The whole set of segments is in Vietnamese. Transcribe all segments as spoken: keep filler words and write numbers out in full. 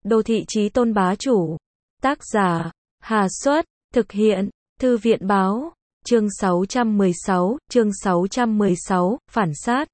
Đô thị chí tôn bá chủ. Tác giả, Hà Xuất, thực hiện, Thư viện báo, chương sáu trăm mười sáu, chương sáu trăm mười sáu, phản sát.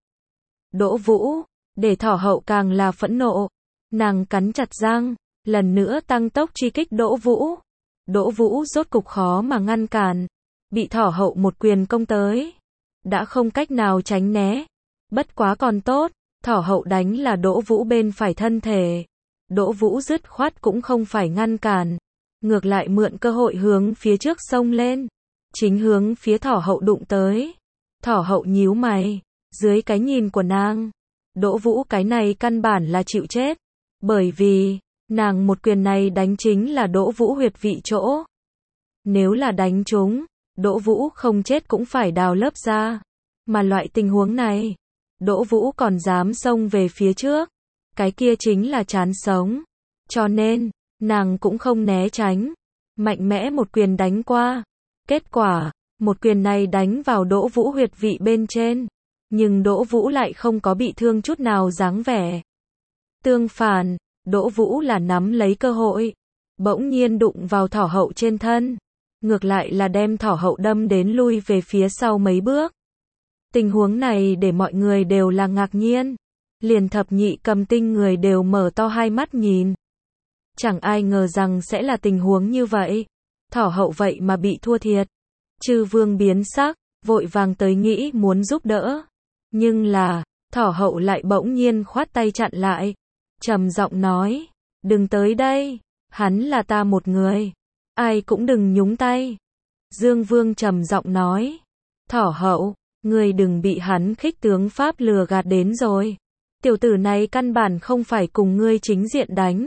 Đỗ Vũ, để Thỏ Hậu càng là phẫn nộ, nàng cắn chặt răng, lần nữa tăng tốc truy kích Đỗ Vũ. Đỗ Vũ rốt cục khó mà ngăn cản, bị Thỏ Hậu một quyền công tới, đã không cách nào tránh né. Bất quá còn tốt, Thỏ Hậu đánh là Đỗ Vũ bên phải thân thể. Đỗ Vũ dứt khoát cũng không phải ngăn cản, ngược lại mượn cơ hội hướng phía trước xông lên, chính hướng phía Thỏ Hậu đụng tới. Thỏ Hậu nhíu mày, dưới cái nhìn của nàng, Đỗ Vũ cái này căn bản là chịu chết, bởi vì nàng một quyền này đánh chính là Đỗ Vũ huyệt vị chỗ. Nếu là đánh trúng, Đỗ Vũ không chết cũng phải đào lớp ra, mà loại tình huống này, Đỗ Vũ còn dám xông về phía trước, cái kia chính là chán sống. Cho nên, nàng cũng không né tránh, mạnh mẽ một quyền đánh qua. Kết quả, một quyền này đánh vào Đỗ Vũ huyệt vị bên trên, nhưng Đỗ Vũ lại không có bị thương chút nào dáng vẻ. Tương phản, Đỗ Vũ là nắm lấy cơ hội, bỗng nhiên đụng vào Thỏ Hậu trên thân, ngược lại là đem Thỏ Hậu đâm đến lui về phía sau mấy bước. Tình huống này để mọi người đều là ngạc nhiên, liền thập nhị cầm tinh người đều mở to hai mắt nhìn. Chẳng ai ngờ rằng sẽ là tình huống như vậy, Thỏ Hậu vậy mà bị thua thiệt. Chư Vương biến sắc, vội vàng tới nghĩ muốn giúp đỡ, nhưng là, Thỏ Hậu lại bỗng nhiên khoát tay chặn lại, trầm giọng nói, đừng tới đây, hắn là ta một người, ai cũng đừng nhúng tay. Dương Vương trầm giọng nói, Thỏ Hậu, ngươi đừng bị hắn khích tướng pháp lừa gạt đến rồi, tiểu tử này căn bản không phải cùng ngươi chính diện đánh,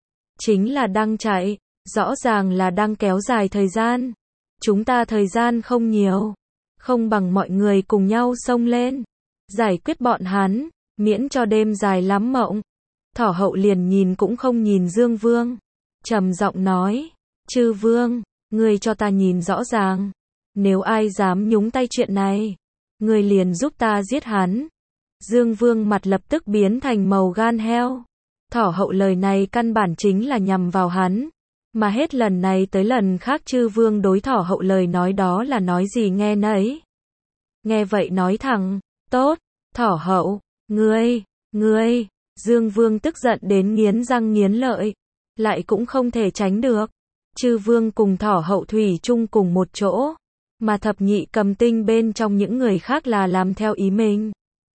chính là đang chạy, rõ ràng là đang kéo dài thời gian. Chúng ta thời gian không nhiều, không bằng mọi người cùng nhau xông lên, giải quyết bọn hắn, miễn cho đêm dài lắm mộng. Thỏ Hậu liền nhìn cũng không nhìn Dương Vương, trầm giọng nói, chư Vương, ngươi cho ta nhìn rõ ràng, nếu ai dám nhúng tay chuyện này, ngươi liền giúp ta giết hắn. Dương Vương mặt lập tức biến thành màu gan heo. Thỏ Hậu lời này căn bản chính là nhằm vào hắn, mà hết lần này tới lần khác chư Vương đối Thỏ Hậu lời nói đó là nói gì nghe nấy. Nghe vậy nói thẳng, tốt, Thỏ Hậu, ngươi, ngươi, Dương Vương tức giận đến nghiến răng nghiến lợi, lại cũng không thể tránh được. Chư Vương cùng Thỏ Hậu thủy chung cùng một chỗ, mà thập nhị cầm tinh bên trong những người khác là làm theo ý mình.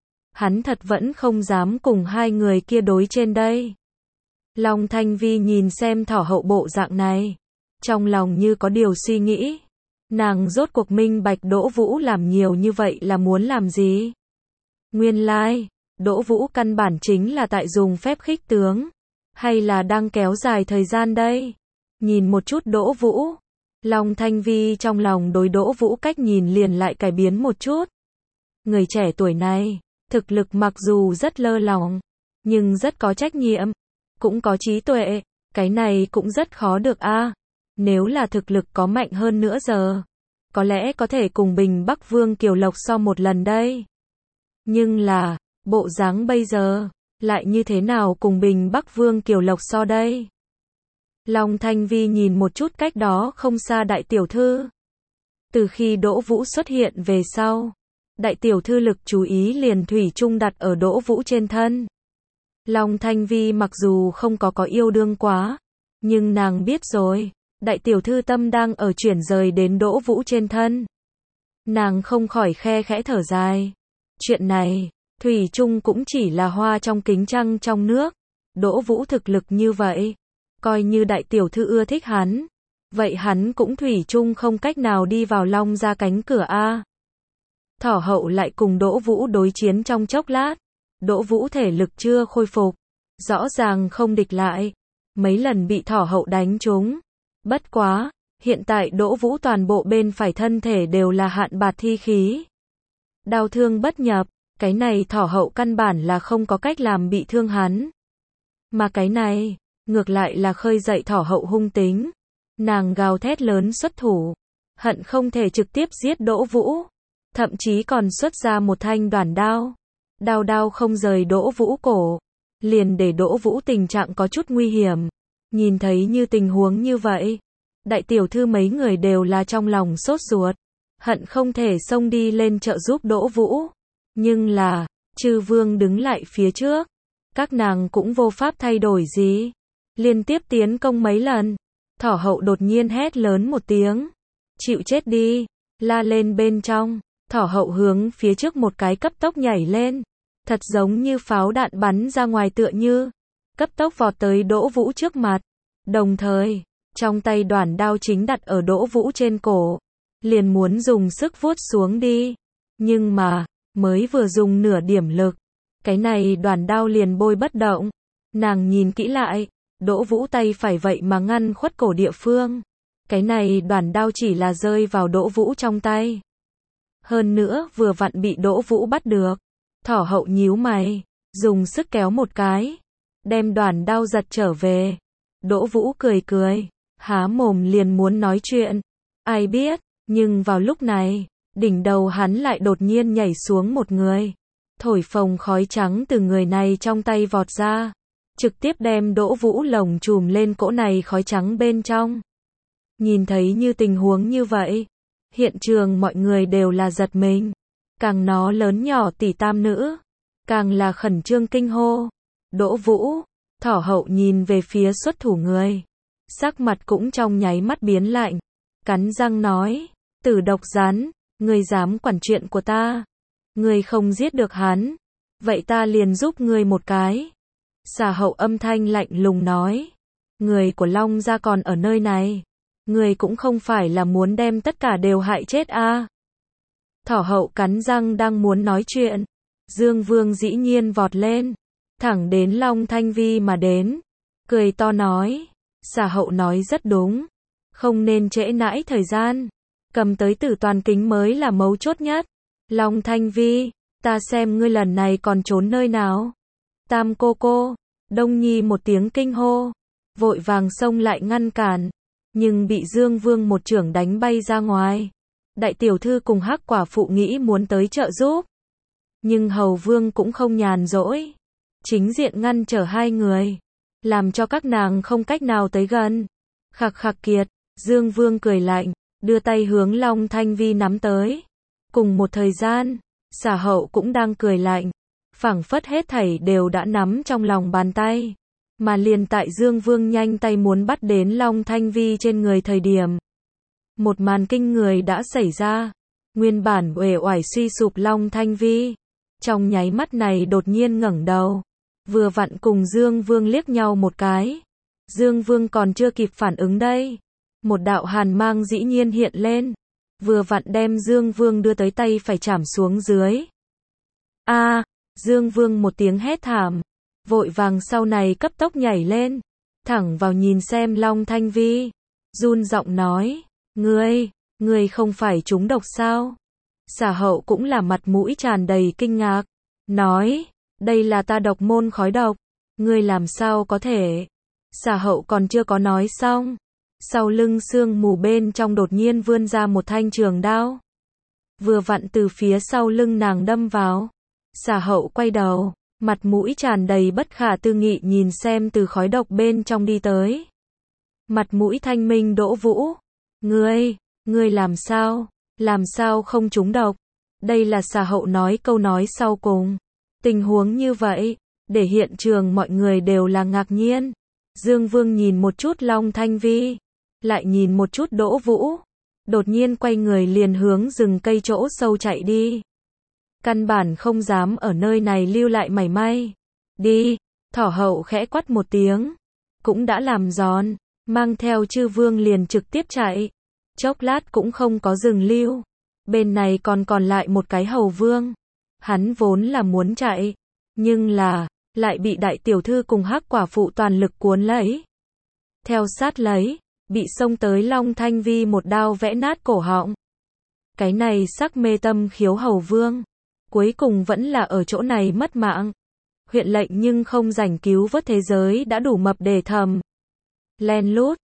Hắn thật vẫn không dám cùng hai người kia đối trên đây. Long Thanh Vi nhìn xem Thỏ Hậu bộ dạng này, trong lòng như có điều suy nghĩ. Nàng rốt cuộc minh bạch Đỗ Vũ làm nhiều như vậy là muốn làm gì? Nguyên lai, like, Đỗ Vũ căn bản chính là tại dùng phép khích tướng, hay là đang kéo dài thời gian đây? Nhìn một chút Đỗ Vũ, Long Thanh Vi trong lòng đối Đỗ Vũ cách nhìn liền lại cải biến một chút. Người trẻ tuổi này, thực lực mặc dù rất lơ lỏng, nhưng rất có trách nhiệm, cũng có trí tuệ, cái này cũng rất khó được a. À. Nếu là thực lực có mạnh hơn nữa giờ, có lẽ có thể cùng Bình Bắc Vương Kiều Lộc so một lần đây. Nhưng là, bộ dáng bây giờ, lại như thế nào cùng Bình Bắc Vương Kiều Lộc so đây? Long Thanh Vi nhìn một chút cách đó không xa đại tiểu thư. Từ khi Đỗ Vũ xuất hiện về sau, đại tiểu thư lực chú ý liền thủy chung đặt ở Đỗ Vũ trên thân. Long Thanh Vi mặc dù không có có yêu đương quá, nhưng nàng biết rồi, đại tiểu thư tâm đang ở chuyển rời đến Đỗ Vũ trên thân. Nàng không khỏi khe khẽ thở dài. Chuyện này, thủy chung cũng chỉ là hoa trong kính trăng trong nước. Đỗ Vũ thực lực như vậy, coi như đại tiểu thư ưa thích hắn, vậy hắn cũng thủy chung không cách nào đi vào Long gia cánh cửa a. Thỏ Hậu lại cùng Đỗ Vũ đối chiến trong chốc lát. Đỗ Vũ thể lực chưa khôi phục, rõ ràng không địch lại, mấy lần bị Thỏ Hậu đánh trúng. Bất quá, hiện tại Đỗ Vũ toàn bộ bên phải thân thể đều là hạn bạt thi khí. Đau thương bất nhập, cái này Thỏ Hậu căn bản là không có cách làm bị thương hắn. Mà cái này, ngược lại là khơi dậy Thỏ Hậu hung tính. Nàng gào thét lớn xuất thủ, hận không thể trực tiếp giết Đỗ Vũ, thậm chí còn xuất ra một thanh đoản đao. Đao đao không rời Đỗ Vũ cổ, liền để Đỗ Vũ tình trạng có chút nguy hiểm. Nhìn thấy như tình huống như vậy, đại tiểu thư mấy người đều là trong lòng sốt ruột, hận không thể xông đi lên trợ giúp Đỗ Vũ. Nhưng là, Chư Vương đứng lại phía trước, các nàng cũng vô pháp thay đổi gì. Liên tiếp tiến công mấy lần, Thỏ Hậu đột nhiên hét lớn một tiếng, chịu chết đi, la lên bên trong. Thỏ Hậu hướng phía trước một cái cấp tốc nhảy lên, thật giống như pháo đạn bắn ra ngoài tựa như, cấp tốc vọt tới Đỗ Vũ trước mặt. Đồng thời, trong tay đoản đao chính đặt ở Đỗ Vũ trên cổ, liền muốn dùng sức vuốt xuống đi. Nhưng mà, mới vừa dùng nửa điểm lực, cái này đoản đao liền bôi bất động. Nàng nhìn kỹ lại, Đỗ Vũ tay phải vậy mà ngăn khuất cổ địa phương. Cái này đoản đao chỉ là rơi vào Đỗ Vũ trong tay. Hơn nữa vừa vặn bị Đỗ Vũ bắt được. Thỏ Hậu nhíu mày, dùng sức kéo một cái, đem đoản đao giật trở về. Đỗ Vũ cười cười, há mồm liền muốn nói chuyện. Ai biết, nhưng vào lúc này, đỉnh đầu hắn lại đột nhiên nhảy xuống một người. Thổi phồng khói trắng từ người này trong tay vọt ra, trực tiếp đem Đỗ Vũ lồng chùm lên cỗ này khói trắng bên trong. Nhìn thấy như tình huống như vậy, hiện trường mọi người đều là giật mình. Càng nó lớn nhỏ tỷ tam nữ, càng là khẩn trương kinh hô. Đỗ Vũ, Thỏ Hậu nhìn về phía xuất thủ người, sắc mặt cũng trong nháy mắt biến lạnh, cắn răng nói, Tử Độc Rắn, ngươi dám quản chuyện của ta, ngươi không giết được hắn, vậy ta liền giúp ngươi một cái. Xà Hậu âm thanh lạnh lùng nói, người của Long gia còn ở nơi này, ngươi cũng không phải là muốn đem tất cả đều hại chết a? À? Thỏ Hậu cắn răng đang muốn nói chuyện, Dương Vương dĩ nhiên vọt lên, thẳng đến Long Thanh Vi mà đến, cười to nói, Xà Hậu nói rất đúng, không nên trễ nãi thời gian, cầm tới Tử Toàn Kính mới là mấu chốt nhất. Long Thanh Vi, ta xem ngươi lần này còn trốn nơi nào. Tam cô cô, Đông Nhi một tiếng kinh hô, vội vàng xông lại ngăn cản, nhưng bị Dương Vương một chưởng đánh bay ra ngoài. Đại tiểu thư cùng Hắc Quả phụ nghĩ muốn tới trợ giúp, nhưng Hầu Vương cũng không nhàn rỗi, chính diện ngăn trở hai người, làm cho các nàng không cách nào tới gần. Khặc khặc kiệt, Dương Vương cười lạnh, đưa tay hướng Long Thanh Vi nắm tới. Cùng một thời gian, Xà Hậu cũng đang cười lạnh, phảng phất hết thảy đều đã nắm trong lòng bàn tay. Mà liền tại Dương Vương nhanh tay muốn bắt đến Long Thanh Vi trên người thời điểm, một màn kinh người đã xảy ra. Nguyên bản uể oải suy sụp Long Thanh Vi, trong nháy mắt này đột nhiên ngẩng đầu, vừa vặn cùng Dương Vương liếc nhau một cái. Dương Vương còn chưa kịp phản ứng đây, một đạo hàn mang dĩ nhiên hiện lên, vừa vặn đem Dương Vương đưa tới tay phải chảm xuống dưới. A, à, Dương Vương một tiếng hét thảm, vội vàng sau này cấp tốc nhảy lên, thẳng vào nhìn xem Long Thanh Vi, run giọng nói, ngươi, ngươi không phải trúng độc sao? Xà Hậu cũng là mặt mũi tràn đầy kinh ngạc, nói, đây là ta độc môn khói độc, ngươi làm sao có thể? Xà Hậu còn chưa có nói xong, sau lưng sương mù bên trong đột nhiên vươn ra một thanh trường đao, vừa vặn từ phía sau lưng nàng đâm vào. Xà Hậu quay đầu, mặt mũi tràn đầy bất khả tư nghị nhìn xem từ khói độc bên trong đi tới. Mặt mũi thanh minh Đỗ Vũ, ngươi, ngươi làm sao, làm sao không trúng độc? Đây là Xà Hậu nói câu nói sau cùng. Tình huống như vậy, để hiện trường mọi người đều là ngạc nhiên. Dương Vương nhìn một chút Long Thanh Vi, lại nhìn một chút Đỗ Vũ, đột nhiên quay người liền hướng rừng cây chỗ sâu chạy đi. Căn bản không dám ở nơi này lưu lại mảy may. Đi, Thỏ Hậu khẽ quát một tiếng, cũng đã làm giòn, mang theo Chư Vương liền trực tiếp chạy. Chốc lát cũng không có dừng lưu. Bên này còn còn lại một cái Hầu Vương. Hắn vốn là muốn chạy, nhưng là, lại bị đại tiểu thư cùng Hắc Quả phụ toàn lực cuốn lấy. Theo sát lấy, bị xông tới Long Thanh Vi một đao vẽ nát cổ họng. Cái này sắc mê tâm khiếu Hầu Vương, cuối cùng vẫn là ở chỗ này mất mạng. Huyện lệnh nhưng không rảnh cứu vớt thế giới đã đủ mập để thầm. Len lút,